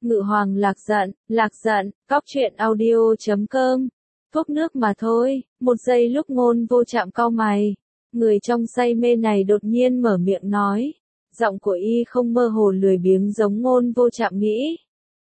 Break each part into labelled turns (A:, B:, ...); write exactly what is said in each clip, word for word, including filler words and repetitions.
A: Ngự hoàng lạc giận, lạc giận, cóc truyện audio chấm com. Thuốc nước mà thôi, một giây lúc Ngôn Vô Trạm cau mày. Người trong say mê này đột nhiên mở miệng nói. Giọng của y không mơ hồ lười biếng giống Ngôn Vô Trạm nghĩ.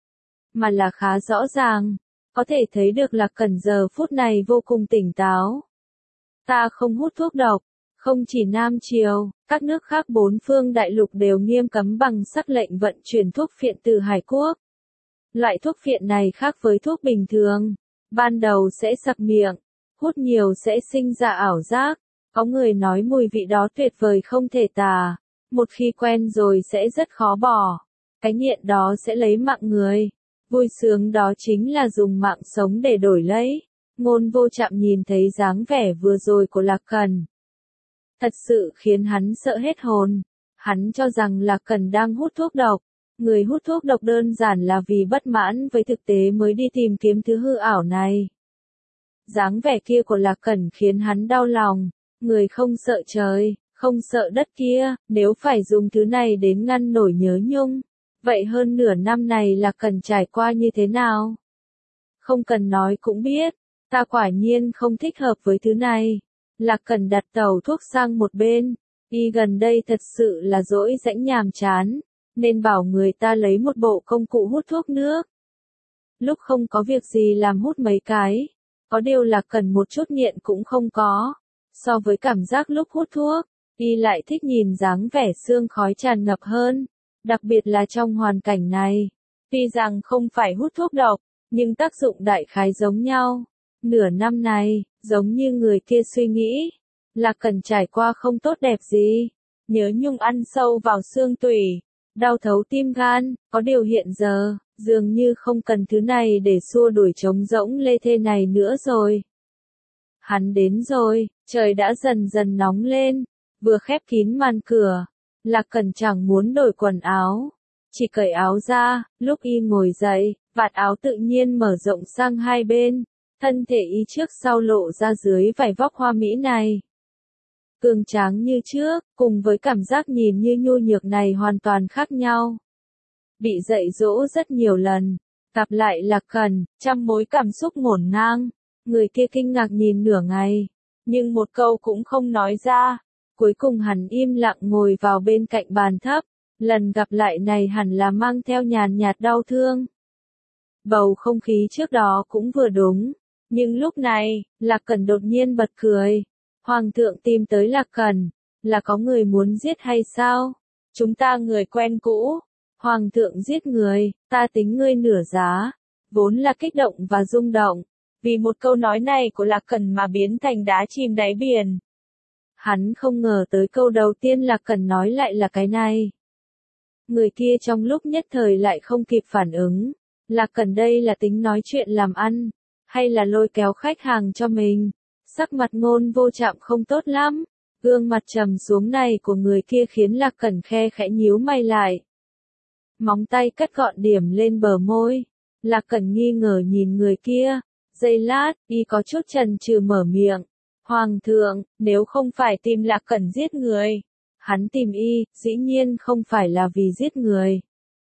A: Mà là khá rõ ràng. Có thể thấy được Lạc Cẩn giờ phút này vô cùng tỉnh táo. Ta không hút thuốc độc. Không chỉ Nam Triều, các nước khác bốn phương đại lục đều nghiêm cấm bằng sắc lệnh vận chuyển thuốc phiện từ Hải Quốc. Loại thuốc phiện này khác với thuốc bình thường. Ban đầu sẽ sặc miệng, hút nhiều sẽ sinh ra ảo giác. Có người nói mùi vị đó tuyệt vời không thể tả. Một khi quen rồi sẽ rất khó bỏ. Cái nghiện đó sẽ lấy mạng người. Vui sướng đó chính là dùng mạng sống để đổi lấy. Ngôn Vô Trạm nhìn thấy dáng vẻ vừa rồi của Lạc Cẩn. Thật sự khiến hắn sợ hết hồn. Hắn cho rằng Lạc Cẩn đang hút thuốc độc. Người hút thuốc độc đơn giản là vì bất mãn với thực tế mới đi tìm kiếm thứ hư ảo này. Dáng vẻ kia của Lạc Cẩn khiến hắn đau lòng. Người không sợ trời, không sợ đất kia, nếu phải dùng thứ này đến ngăn nổi nhớ nhung. Vậy hơn nửa năm này Lạc Cẩn trải qua như thế nào? Không cần nói cũng biết, ta quả nhiên không thích hợp với thứ này. Lạc Cẩn đặt tàu thuốc sang một bên. Y gần đây thật sự là dỗi rãnh nhàm chán, nên bảo người ta lấy một bộ công cụ hút thuốc nước. Lúc không có việc gì làm hút mấy cái. Có điều Lạc Cẩn một chút nghiện cũng không có. So với cảm giác lúc hút thuốc, Y lại thích nhìn dáng vẻ sương khói tràn ngập hơn. Đặc biệt là trong hoàn cảnh này. Tuy rằng không phải hút thuốc độc, nhưng tác dụng đại khái giống nhau. Nửa năm này, giống như người kia suy nghĩ, Lạc Cẩn trải qua không tốt đẹp gì. Nhớ nhung ăn sâu vào xương tủy, đau thấu tim gan, có điều hiện giờ, dường như không cần thứ này để xua đuổi trống rỗng lê thê này nữa rồi. Hắn đến rồi, trời đã dần dần nóng lên, vừa khép kín màn cửa, Lạc Cẩn chẳng muốn đổi quần áo, chỉ cởi áo ra. Lúc Y ngồi dậy, vạt áo tự nhiên mở rộng sang hai bên. Thân thể Y trước sau lộ ra dưới vải vóc hoa mỹ này. Cường tráng như trước, cùng với cảm giác nhìn như nhu nhược này hoàn toàn khác nhau. Bị dạy dỗ rất nhiều lần, gặp lại Lạc Cẩn, trăm mối cảm xúc ngổn ngang. Người kia kinh ngạc nhìn nửa ngày, nhưng một câu cũng không nói ra. Cuối cùng hắn im lặng ngồi vào bên cạnh bàn thấp. Lần gặp lại này hẳn là mang theo nhàn nhạt đau thương. Bầu không khí trước đó cũng vừa đúng. Nhưng lúc này, Lạc Cẩn đột nhiên bật cười. Hoàng thượng tìm tới Lạc Cẩn, là có người muốn giết hay sao? Chúng ta người quen cũ. Hoàng thượng giết người, ta tính ngươi nửa giá. Vốn là kích động và rung động. Vì một câu nói này của Lạc Cẩn mà biến thành đá chìm đáy biển. Hắn không ngờ tới câu đầu tiên Lạc Cẩn nói lại là cái này. Người kia trong lúc nhất thời lại không kịp phản ứng. Lạc Cẩn đây là tính nói chuyện làm ăn, hay là lôi kéo khách hàng cho mình? Sắc mặt Ngôn Vô Trạm không tốt lắm. Gương mặt trầm xuống này của người kia khiến Lạc Cẩn khe khẽ nhíu mày lại. Móng tay cắt gọn điểm lên bờ môi. Lạc Cẩn nghi ngờ nhìn người kia. Giây lát, Y có chút chần chừ mở miệng. Hoàng thượng, nếu không phải tìm Lạc Cẩn giết người, hắn tìm Y, dĩ nhiên không phải là vì giết người.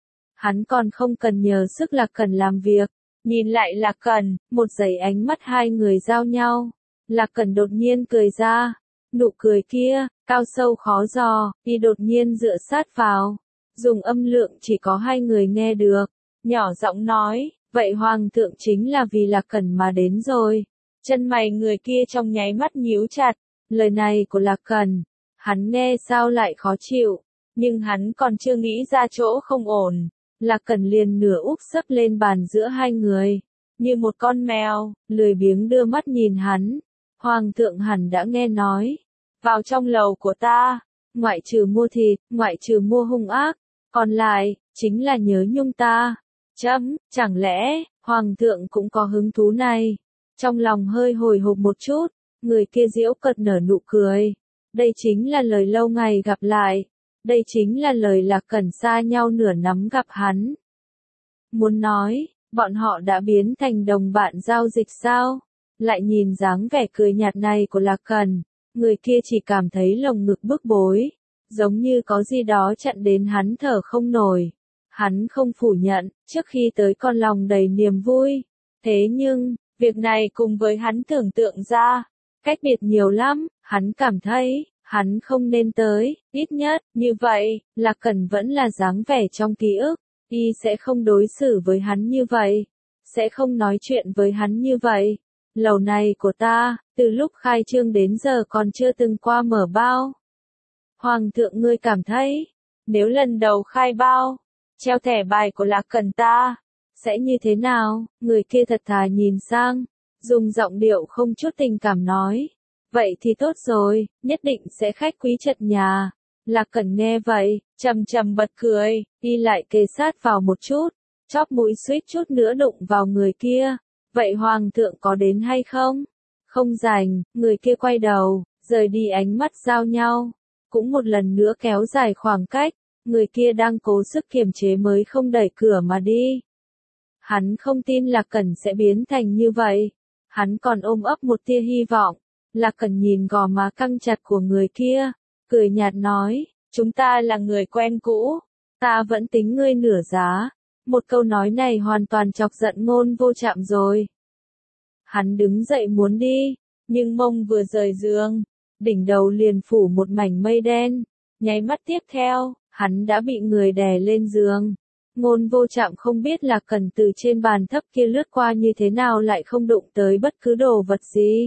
A: Hắn còn không cần nhờ sức Lạc Cẩn làm việc. Nhìn lại Lạc Cẩn, một giây ánh mắt hai người giao nhau. Lạc Cẩn đột nhiên cười ra. Nụ cười kia, cao sâu khó dò. Y đột nhiên dựa sát vào. Dùng âm lượng chỉ có hai người nghe được. Nhỏ giọng nói, vậy Hoàng thượng chính là vì Lạc Cẩn mà đến rồi. Chân mày người kia trong nháy mắt nhíu chặt. Lời này của Lạc Cẩn, hắn nghe sao lại khó chịu. Nhưng hắn còn chưa nghĩ ra chỗ không ổn. Lạc Cẩn liền nửa úp sấp lên bàn giữa hai người. Như một con mèo, lười biếng đưa mắt nhìn hắn. Hoàng thượng hẳn đã nghe nói. Vào trong lầu của ta, ngoại trừ mua thịt, ngoại trừ mua hung ác, còn lại, chính là nhớ nhung ta. Chấm, chẳng lẽ, Hoàng thượng cũng có hứng thú này? Trong lòng hơi hồi hộp một chút, người kia giễu cợt nở nụ cười. Đây chính là lời lâu ngày gặp lại. Đây chính là lời Lạc Cẩn xa nhau nửa năm gặp hắn. Muốn nói, bọn họ đã biến thành đồng bạn giao dịch sao? Lại nhìn dáng vẻ cười nhạt này của Lạc Cẩn, người kia chỉ cảm thấy lồng ngực bức bối, giống như có gì đó chặn đến hắn thở không nổi. Hắn không phủ nhận, trước khi tới con lòng đầy niềm vui. Thế nhưng, việc này cùng với hắn tưởng tượng ra, cách biệt nhiều lắm, hắn cảm thấy, hắn không nên tới, ít nhất, như vậy, Lạc Cẩn vẫn là dáng vẻ trong ký ức, y sẽ không đối xử với hắn như vậy, sẽ không nói chuyện với hắn như vậy. Lầu này của ta, từ lúc khai trương đến giờ còn chưa từng qua mở bao. Hoàng thượng ngươi cảm thấy, nếu lần đầu khai bao, treo thẻ bài của Lạc Cẩn ta, sẽ như thế nào? Người kia thật thà nhìn sang, dùng giọng điệu không chút tình cảm nói. Vậy thì tốt rồi, nhất định sẽ khách quý trật nhà. Lạc Cẩn nghe vậy, trầm trầm bật cười, đi lại kề sát vào một chút, chóp mũi suýt chút nữa đụng vào người kia. Vậy Hoàng thượng có đến hay không? Không rảnh, người kia quay đầu, rời đi ánh mắt giao nhau. Cũng một lần nữa kéo dài khoảng cách, người kia đang cố sức kiềm chế mới không đẩy cửa mà đi. Hắn không tin Lạc Cẩn sẽ biến thành như vậy. Hắn còn ôm ấp một tia hy vọng. Lạc Cẩn nhìn gò má căng chặt của người kia, cười nhạt nói, chúng ta là người quen cũ, ta vẫn tính ngươi nửa giá. Một câu nói này hoàn toàn chọc giận Ngôn Vô Trạm rồi. Hắn đứng dậy muốn đi, nhưng mông vừa rời giường, đỉnh đầu liền phủ một mảnh mây đen. Nháy mắt tiếp theo, hắn đã bị người đè lên giường. Ngôn Vô Trạm không biết Lạc Cẩn từ trên bàn thấp kia lướt qua như thế nào lại không đụng tới bất cứ đồ vật gì.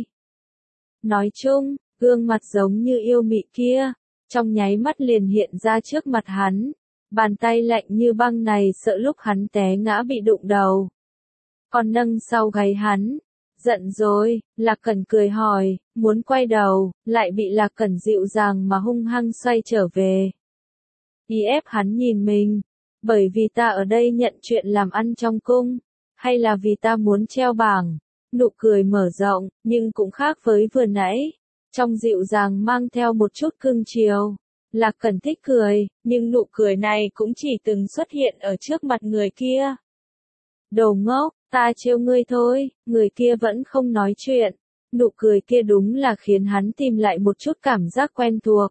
A: Nói chung, gương mặt giống như yêu mị kia, trong nháy mắt liền hiện ra trước mặt hắn. Bàn tay lạnh như băng này sợ lúc hắn té ngã bị đụng đầu. Còn nâng sau gáy hắn. Giận rồi, Lạc Cẩn cười hỏi, muốn quay đầu, lại bị Lạc Cẩn dịu dàng mà hung hăng xoay trở về. Y ép hắn nhìn mình, bởi vì ta ở đây nhận chuyện làm ăn trong cung, hay là vì ta muốn treo bảng. Nụ cười mở rộng, nhưng cũng khác với vừa nãy, trong dịu dàng mang theo một chút cưng chiều. Lạc Cẩn thích cười, nhưng nụ cười này cũng chỉ từng xuất hiện ở trước mặt người kia. Đồ ngốc, ta trêu ngươi thôi, người kia vẫn không nói chuyện. Nụ cười kia đúng là khiến hắn tìm lại một chút cảm giác quen thuộc.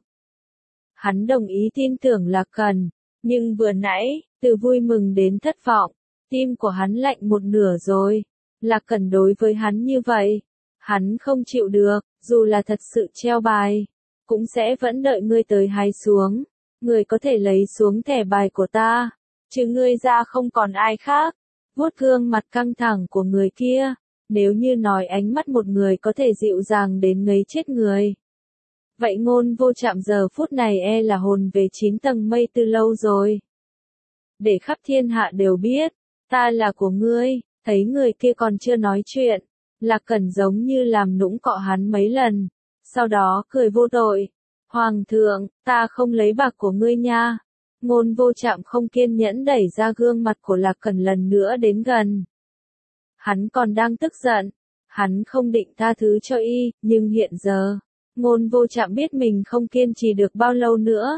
A: Hắn đồng ý tin tưởng Lạc Cẩn, nhưng vừa nãy, từ vui mừng đến thất vọng, tim của hắn lạnh một nửa rồi. Lạc Cẩn đối với hắn như vậy, hắn không chịu được, dù là thật sự treo bài, cũng sẽ vẫn đợi ngươi tới hái xuống. Người có thể lấy xuống thẻ bài của ta, chứ ngươi ra không còn ai khác. Vuốt gương mặt căng thẳng của người kia, nếu như nói ánh mắt một người có thể dịu dàng đến ngấy chết người. Vậy Ngôn Vô Trạm giờ phút này e là hồn về chín tầng mây từ lâu rồi. Để khắp thiên hạ đều biết, ta là của ngươi. Thấy người kia còn chưa nói chuyện, Lạc Cẩn giống như làm nũng cọ hắn mấy lần, sau đó cười vô tội. Hoàng thượng, ta không lấy bạc của ngươi nha. Ngôn Vô Trạm không kiên nhẫn đẩy ra gương mặt của Lạc Cẩn lần nữa đến gần. Hắn còn đang tức giận, hắn không định tha thứ cho y, nhưng hiện giờ, Ngôn Vô Trạm biết mình không kiên trì được bao lâu nữa.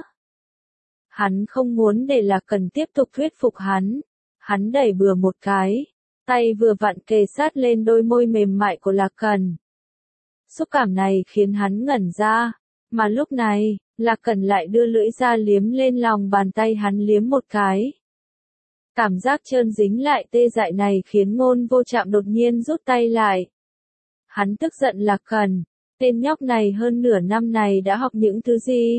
A: Hắn không muốn để Lạc Cẩn tiếp tục thuyết phục hắn, hắn đẩy bừa một cái. Tay vừa vặn kề sát lên đôi môi mềm mại của Lạc Cẩn. Xúc cảm này khiến hắn ngẩn ra, mà lúc này, Lạc Cẩn lại đưa lưỡi ra liếm lên lòng bàn tay hắn liếm một cái. Cảm giác trơn dính lại tê dại này khiến Ngôn Vô Trạm đột nhiên rút tay lại. Hắn tức giận Lạc Cẩn, tên nhóc này hơn nửa năm này đã học những thứ gì?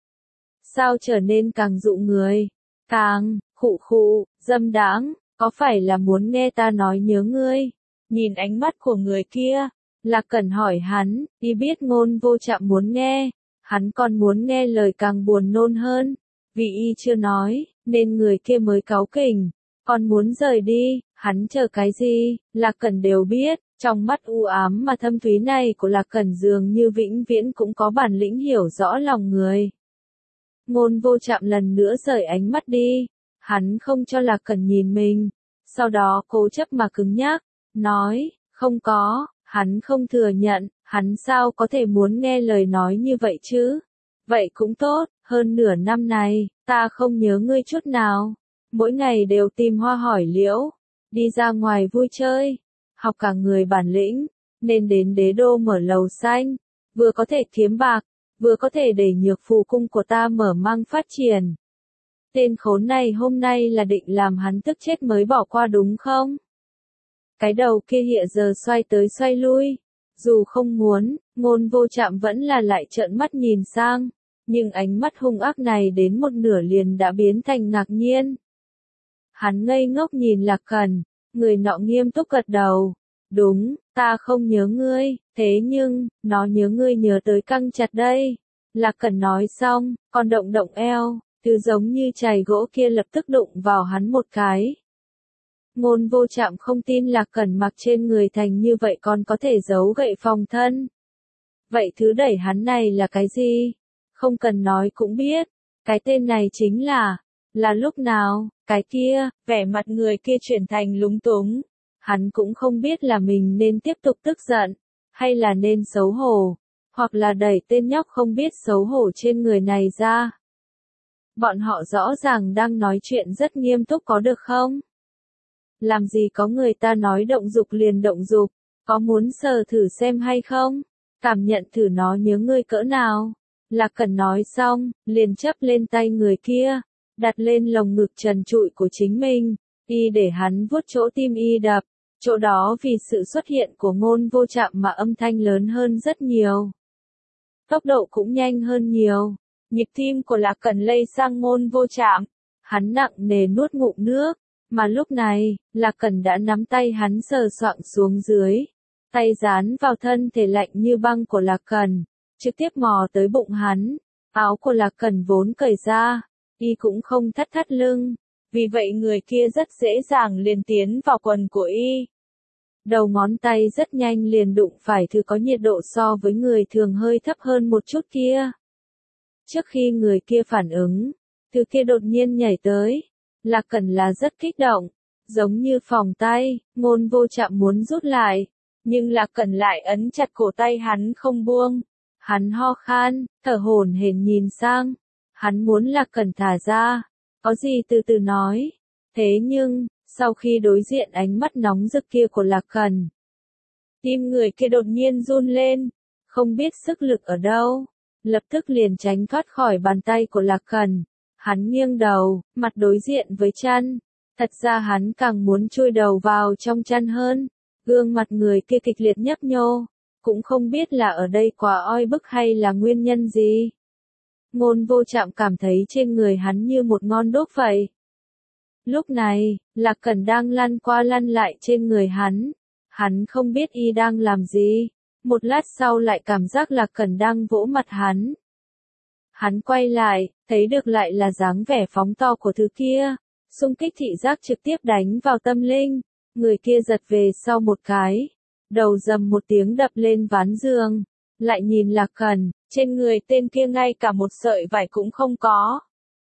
A: Sao trở nên càng dụ người, càng, khụ khụ, dâm đãng? Có phải là muốn nghe ta nói nhớ ngươi? Nhìn ánh mắt của người kia, Lạc Cẩn hỏi hắn, y biết Ngôn Vô Trạm muốn nghe, hắn còn muốn nghe lời càng buồn nôn hơn, vì y chưa nói, nên người kia mới cáu kỉnh, còn muốn rời đi, hắn chờ cái gì? Lạc Cẩn đều biết, trong mắt u ám mà thâm thúy này của Lạc Cẩn dường như vĩnh viễn cũng có bản lĩnh hiểu rõ lòng người. Ngôn Vô Trạm lần nữa rời ánh mắt đi. Hắn không cho Lạc Cẩn nhìn mình, sau đó cố chấp mà cứng nhắc, nói, không có, hắn không thừa nhận, hắn sao có thể muốn nghe lời nói như vậy chứ? Vậy cũng tốt, hơn nửa năm này, ta không nhớ ngươi chút nào, mỗi ngày đều tìm hoa hỏi liễu, đi ra ngoài vui chơi, học cả người bản lĩnh, nên đến đế đô mở lầu xanh, vừa có thể kiếm bạc, vừa có thể để nhược phù cung của ta mở mang phát triển. Tên khốn này hôm nay là định làm hắn tức chết mới bỏ qua đúng không? Cái đầu kia hiện giờ xoay tới xoay lui. Dù không muốn, Ngôn Vô Trạm vẫn là lại trợn mắt nhìn sang. Nhưng ánh mắt hung ác này đến một nửa liền đã biến thành ngạc nhiên. Hắn ngây ngốc nhìn Lạc Cẩn, người nọ nghiêm túc gật đầu. Đúng, ta không nhớ ngươi, thế nhưng, nó nhớ ngươi nhớ tới căng chặt đây. Lạc Cẩn nói xong, còn động động eo, thứ giống như chày gỗ kia lập tức đụng vào hắn một cái. Ngôn Vô Trạm không tin Lạc Cẩn mặc trên người thành như vậy còn có thể giấu gậy phòng thân. Vậy thứ đẩy hắn này là cái gì? Không cần nói cũng biết, cái tên này chính là, là lúc nào, cái kia, vẻ mặt người kia chuyển thành lúng túng. Hắn cũng không biết là mình nên tiếp tục tức giận, hay là nên xấu hổ, hoặc là đẩy tên nhóc không biết xấu hổ trên người này ra. Bọn họ rõ ràng đang nói chuyện rất nghiêm túc có được không? Làm gì có người ta nói động dục liền động dục, có muốn sờ thử xem hay không? Cảm nhận thử nó nhớ ngươi cỡ nào? Lạc Cẩn nói xong, liền chấp lên tay người kia, đặt lên lồng ngực trần trụi của chính mình, y để hắn vuốt chỗ tim y đập, chỗ đó vì sự xuất hiện của Ngôn Vô Trạm mà âm thanh lớn hơn rất nhiều. Tốc độ cũng nhanh hơn nhiều, nhịp tim của Lạc Cẩn lây sang Ngôn Vô Trạm, hắn nặng nề nuốt ngụm nước, mà lúc này, Lạc Cẩn đã nắm tay hắn sờ soạng xuống dưới, tay dán vào thân thể lạnh như băng của Lạc Cẩn, trực tiếp mò tới bụng hắn, áo của Lạc Cẩn vốn cởi ra, y cũng không thắt thắt lưng, vì vậy người kia rất dễ dàng liền tiến vào quần của y. Đầu ngón tay rất nhanh liền đụng phải thứ có nhiệt độ so với người thường hơi thấp hơn một chút kia. Trước khi người kia phản ứng, thứ kia đột nhiên nhảy tới, Lạc Cẩn là rất kích động, giống như phòng tay, Ngôn Vô Trạm muốn rút lại, nhưng Lạc Cẩn lại ấn chặt cổ tay hắn không buông. Hắn ho khan, thở hổn hển nhìn sang, hắn muốn Lạc Cẩn thả ra, có gì từ từ nói. Thế nhưng, sau khi đối diện ánh mắt nóng rực kia của Lạc Cẩn, tim người kia đột nhiên run lên, không biết sức lực ở đâu, lập tức liền tránh thoát khỏi bàn tay của Lạc Cẩn. Hắn nghiêng đầu, mặt đối diện với chăn, thật ra hắn càng muốn chui đầu vào trong chăn hơn, gương mặt người kia kịch liệt nhấp nhô. Cũng không biết là ở đây quá oi bức hay là nguyên nhân gì. Ngôn Vô Trạm cảm thấy trên người hắn như một ngọn đuốc vậy. Lúc này, Lạc Cẩn đang lăn qua lăn lại trên người hắn. Hắn không biết y đang làm gì. Một lát sau lại cảm giác Lạc Cẩn đang vỗ mặt hắn. Hắn quay lại, thấy được lại là dáng vẻ phóng to của thứ kia. Xung kích thị giác trực tiếp đánh vào tâm linh. Người kia giật về sau một cái. Đầu dầm một tiếng đập lên ván giường, lại nhìn Lạc Cẩn, trên người tên kia ngay cả một sợi vải cũng không có.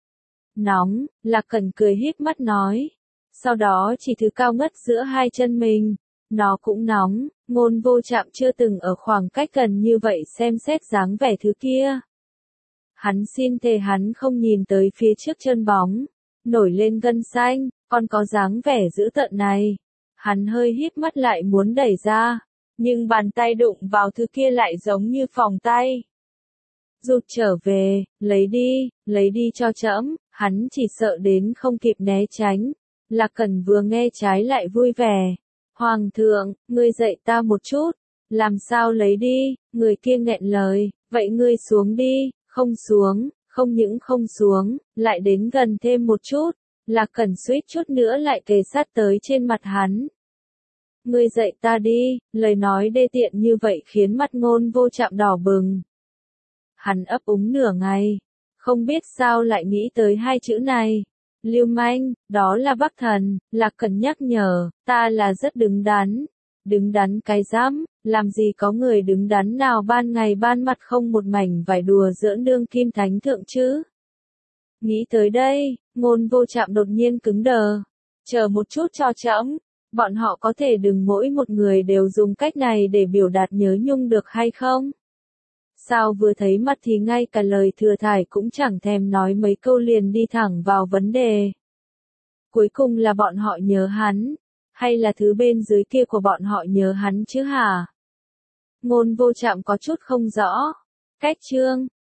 A: Nóng, Lạc Cẩn cười híp mắt nói, sau đó chỉ thứ cao ngất giữa hai chân mình, nó cũng nóng. Ngôn Vô Trạm chưa từng ở khoảng cách gần như vậy xem xét dáng vẻ thứ kia. Hắn xin thề hắn không nhìn tới phía trước chân bóng, nổi lên gân xanh, còn có dáng vẻ dữ tợn này. Hắn hơi híp mắt lại muốn đẩy ra, nhưng bàn tay đụng vào thứ kia lại giống như phòng tay. Rụt trở về, lấy đi, lấy đi cho trẫm, hắn chỉ sợ đến không kịp né tránh. Lạc Cẩn vừa nghe trái lại vui vẻ. Hoàng thượng, ngươi dạy ta một chút, làm sao lấy đi, người kia nghẹn lời, vậy ngươi xuống đi, không xuống, không những không xuống, lại đến gần thêm một chút. Lạc Cẩn suýt chút nữa lại kề sát tới trên mặt hắn. Ngươi dạy ta đi, lời nói đê tiện như vậy khiến mặt Ngôn Vô Trạm đỏ bừng. Hắn ấp úng nửa ngày, không biết sao lại nghĩ tới hai chữ này. Lưu manh, đó là Bắc Thần. Lạc Cẩn nhắc nhở, ta là rất đứng đắn. Đứng đắn cái rắm, làm gì có người đứng đắn nào ban ngày ban mặt không một mảnh vải đùa giỡn đương kim thánh thượng chứ. Nghĩ tới đây, Ngôn Vô Trạm đột nhiên cứng đờ. Chờ một chút cho trẫm, bọn họ có thể đừng mỗi một người đều dùng cách này để biểu đạt nhớ nhung được hay không? Sao vừa thấy mặt thì ngay cả lời thừa thải cũng chẳng thèm nói mấy câu liền đi thẳng vào vấn đề. Cuối cùng là bọn họ nhớ hắn, hay là thứ bên dưới kia của bọn họ nhớ hắn chứ hả? Ngôn Vô Trạm có chút không rõ. Cách chương